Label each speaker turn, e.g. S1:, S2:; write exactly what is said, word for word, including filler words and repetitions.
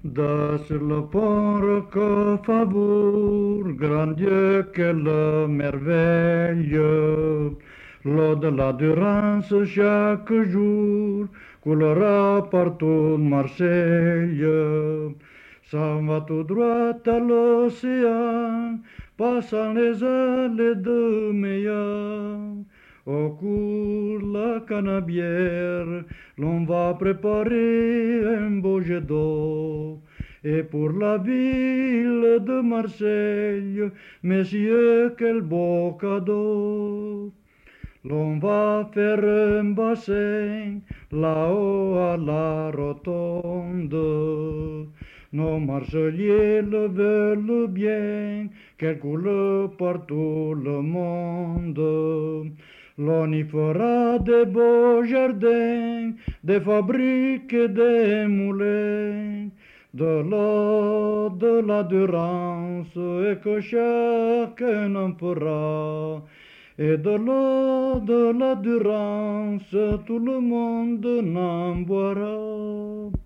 S1: De sur le pont Roquefort, grand Dieu, quelle merveille! L'eau de la Durance chaque jour coulera partout Marseille. S'en va tout droit à l'océan, passant les ailes de Meillan. Au cours la Canabière, l'on va préparer un beau jet d'eau. Et pour la ville de Marseille, messieurs, quel beau cadeau! L'on va faire un bassin là-haut à la rotonde. Nos marseillais le veulent bien, qu'elle coule partout le monde. L'on y fera des beaux jardins, des fabriques et des moulins, de l'eau, de la Durance, et que chacun en fera. Et de l'eau, de la Durance, tout le monde n'en boira.